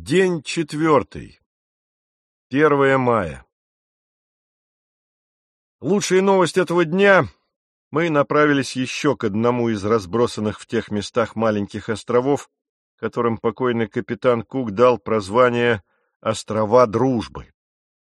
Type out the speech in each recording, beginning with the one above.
День 4. 1 мая. Лучшая новость этого дня — мы направились еще к одному из разбросанных в тех местах маленьких островов, которым покойный капитан Кук дал прозвание «Острова Дружбы».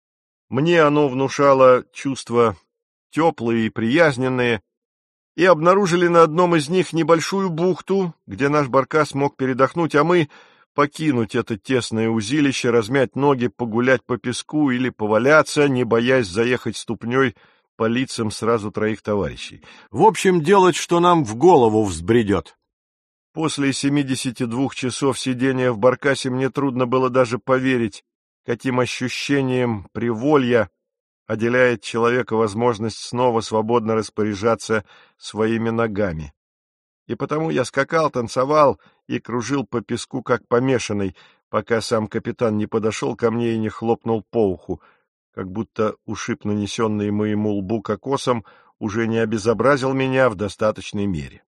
Мне оно внушало чувства теплые и приязненные, и обнаружили на одном из них небольшую бухту, где наш баркас мог передохнуть, а мы покинуть это тесное узилище, размять ноги, погулять по песку или поваляться, не боясь заехать ступней по лицам сразу 3 товарищей. В общем, делать, что нам в голову взбредет. После 72 часов сидения в баркасе мне трудно было даже поверить, каким ощущением приволья отделяет человека возможность снова свободно распоряжаться своими ногами. И потому я скакал, танцевал и кружил по песку, как помешанный, пока сам капитан не подошел ко мне и не хлопнул по уху, как будто ушиб, нанесенный моему лбу кокосом, уже не обезобразил меня в достаточной мере.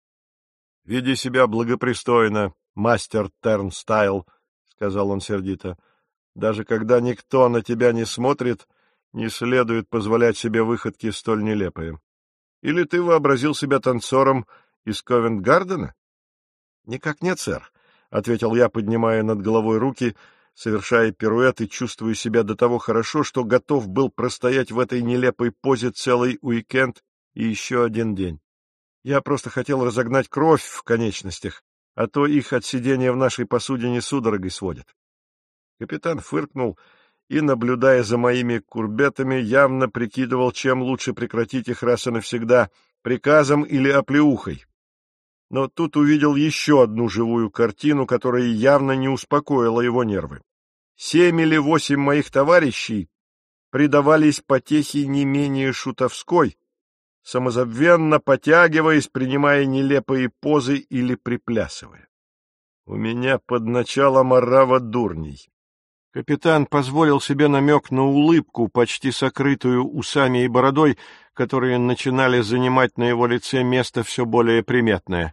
— Веди себя благопристойно, мастер Тернстайл, — сказал он сердито. — Даже когда никто на тебя не смотрит, не следует позволять себе выходки столь нелепые. Или ты вообразил себя танцором из Ковент-Гардена? — Никак нет, сэр, — ответил я, поднимая над головой руки, совершая пируэт и чувствуя себя до того хорошо, что готов был простоять в этой нелепой позе целый уикенд и еще один день. Я просто хотел разогнать кровь в конечностях, а то их от сидения в нашей посудине судорогой сводит. Капитан фыркнул и, наблюдая за моими курбетами, явно прикидывал, чем лучше прекратить их раз и навсегда — приказом или оплеухой. Но тут увидел еще одну живую картину, которая явно не успокоила его нервы. 7 или 8 моих товарищей предавались потехе не менее шутовской, самозабвенно потягиваясь, принимая нелепые позы или приплясывая. У меня под началом орава дурней. Капитан позволил себе намек на улыбку, почти сокрытую усами и бородой, которые начинали занимать на его лице место все более приметное.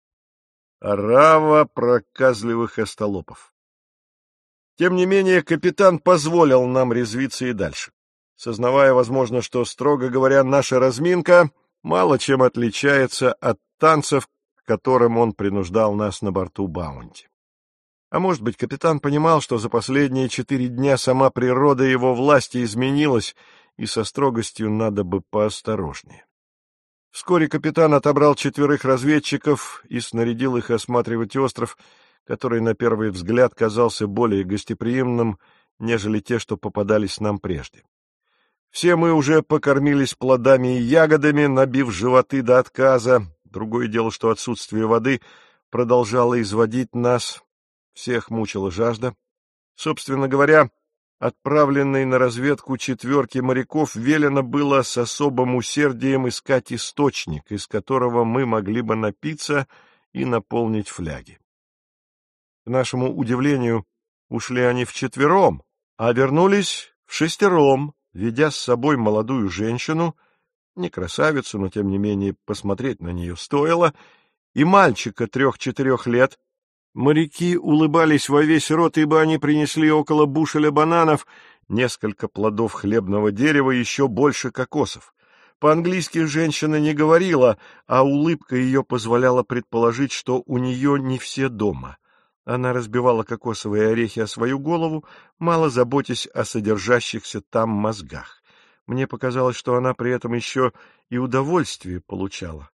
Орава проказливых остолопов. Тем не менее, капитан позволил нам резвиться и дальше, сознавая, возможно, что, строго говоря, наша разминка мало чем отличается от танцев, к которым он принуждал нас на борту Баунти. А может быть, капитан понимал, что за последние 4 дня сама природа его власти изменилась, и со строгостью надо бы поосторожнее. Вскоре капитан отобрал 4 разведчиков и снарядил их осматривать остров, который на первый взгляд казался более гостеприимным, нежели те, что попадались нам прежде. Все мы уже покормились плодами и ягодами, набив животы до отказа. Другое дело, что отсутствие воды продолжало изводить нас, всех мучила жажда. Собственно говоря, отправленной на разведку 4 моряков велено было с особым усердием искать источник, из которого мы могли бы напиться и наполнить фляги. К нашему удивлению, ушли они вчетвером, а вернулись в6, ведя с собой молодую женщину, не красавицу, но тем не менее посмотреть на нее стоило, и мальчика 3-4 лет. Моряки улыбались во весь рот, ибо они принесли около бушеля бананов, несколько плодов хлебного дерева и еще больше кокосов. По-английски женщина не говорила, а улыбка ее позволяла предположить, что у нее не все дома. Она разбивала кокосовые орехи о свою голову, мало заботясь о содержащихся там мозгах. Мне показалось, что она при этом еще и удовольствие получала.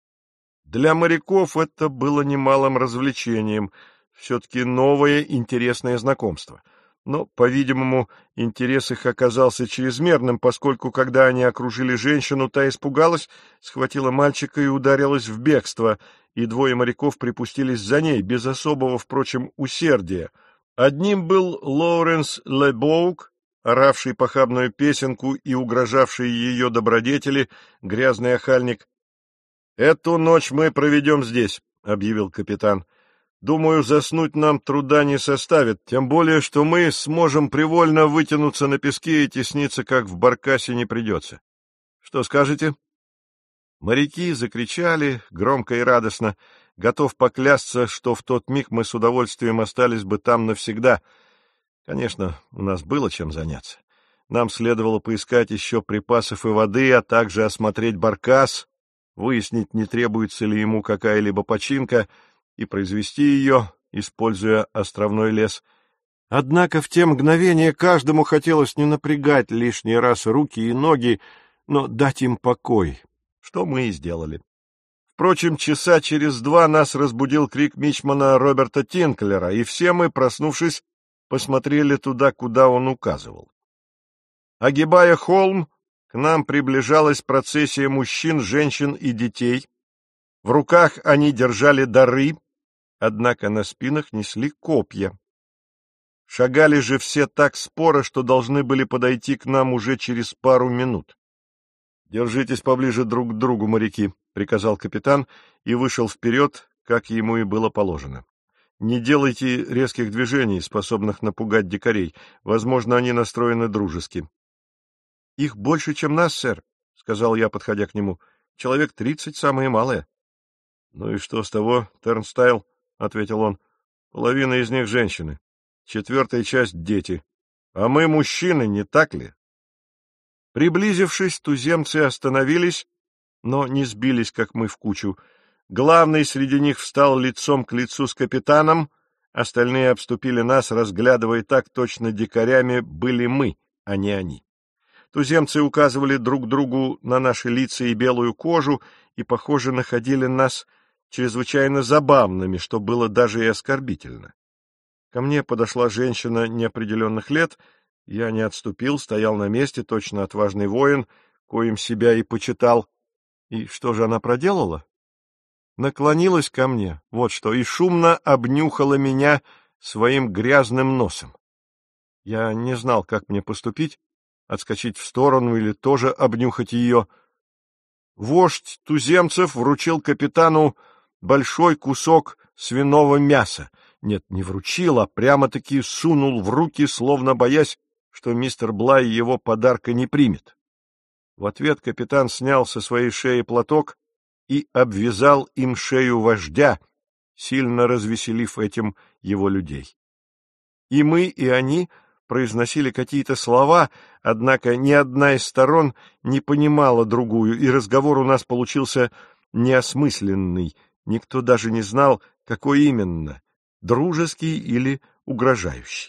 Для моряков это было немалым развлечением, все-таки новое интересное знакомство. Но, по-видимому, интерес их оказался чрезмерным, поскольку, когда они окружили женщину, та испугалась, схватила мальчика и ударилась в бегство, и 2 моряков припустились за ней, без особого, впрочем, усердия. Одним был Лоуренс Лебоук, оравший похабную песенку и угрожавший ее добродетели, грязный охальник. — Эту ночь мы проведем здесь, — объявил капитан. — Думаю, заснуть нам труда не составит, тем более, что мы сможем привольно вытянуться на песке и тесниться, как в баркасе, не придется. Что скажете? Моряки закричали громко и радостно. Готов поклясться, что в тот миг мы с удовольствием остались бы там навсегда. Конечно, у нас было чем заняться. Нам следовало поискать еще припасов и воды, а также осмотреть баркас, выяснить, не требуется ли ему какая-либо починка, и произвести ее, используя островной лес. Однако в те мгновения каждому хотелось не напрягать лишний раз руки и ноги, но дать им покой, что мы и сделали. Впрочем, часа через 2 нас разбудил крик мичмана Роберта Тинклера, и все мы, проснувшись, посмотрели туда, куда он указывал. Огибая холм, к нам приближалась процессия мужчин, женщин и детей. В руках они держали дары, однако на спинах несли копья. Шагали же все так споро, что должны были подойти к нам уже через пару минут. — Держитесь поближе друг к другу, моряки, — приказал капитан и вышел вперед, как ему и было положено. — Не делайте резких движений, способных напугать дикарей. Возможно, они настроены дружески. — Их больше, чем нас, сэр, — сказал я, подходя к нему. — Человек 30, самое малое. — Ну и что с того, Тернстайл? — ответил он. — Половина из них женщины, 1/4 часть — дети. А мы мужчины, не так ли? Приблизившись, туземцы остановились, но не сбились, как мы, в кучу. Главный среди них встал лицом к лицу с капитаном, остальные обступили нас, разглядывая так, точно дикарями были мы, а не они. Туземцы указывали друг другу на наши лица и белую кожу и, похоже, находили нас чрезвычайно забавными, что было даже и оскорбительно. Ко мне подошла женщина неопределенных лет. Я не отступил, стоял на месте, точно отважный воин, коим себя и почитал. И что же она проделала? Наклонилась ко мне, вот что, и шумно обнюхала меня своим грязным носом. Я не знал, как мне поступить, отскочить в сторону или тоже обнюхать ее. Вождь туземцев вручил капитану большой кусок свиного мяса. Нет, не вручил, а прямо-таки сунул в руки, словно боясь, что мистер Блай его подарка не примет. В ответ капитан снял со своей шеи платок и обвязал им шею вождя, сильно развеселив этим его людей. И мы, и они произносили какие-то слова, однако ни одна из сторон не понимала другую, и разговор у нас получился неосмысленный, никто даже не знал, какой именно — дружеский или угрожающий.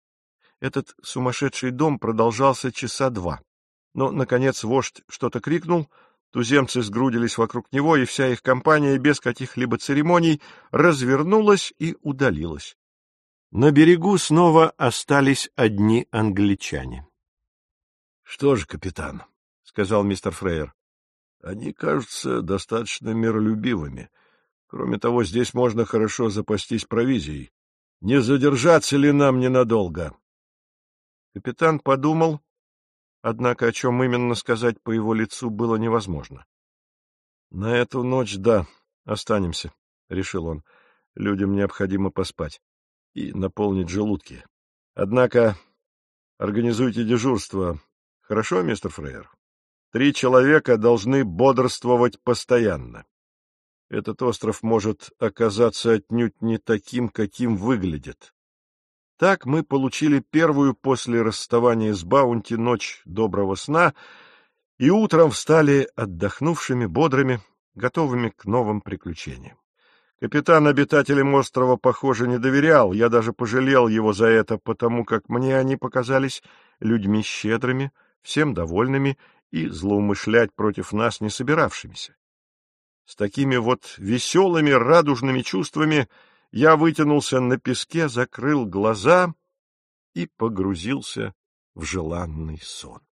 Этот сумасшедший дом продолжался часа 2. Но, наконец, вождь что-то крикнул, туземцы сгрудились вокруг него, и вся их компания без каких-либо церемоний развернулась и удалилась. На берегу снова остались одни англичане. — Что же, капитан, — сказал мистер Фрейер, — они кажутся достаточно миролюбивыми. Кроме того, здесь можно хорошо запастись провизией. Не задержаться ли нам ненадолго? Капитан подумал, однако о чем именно сказать по его лицу было невозможно. — На эту ночь, да, останемся, — решил он. — Людям необходимо поспать и наполнить желудки. Однако организуйте дежурство. Хорошо, мистер Фрейер? 3 человека должны бодрствовать постоянно. Этот остров может оказаться отнюдь не таким, каким выглядит. Так мы получили первую после расставания с Баунти ночь доброго сна и утром встали отдохнувшими, бодрыми, готовыми к новым приключениям. Капитан обитателям острова, похоже, не доверял, я даже пожалел его за это, потому как мне они показались людьми щедрыми, всем довольными и злоумышлять против нас не собиравшимися. С такими вот веселыми, радужными чувствами я вытянулся на песке, закрыл глаза и погрузился в желанный сон.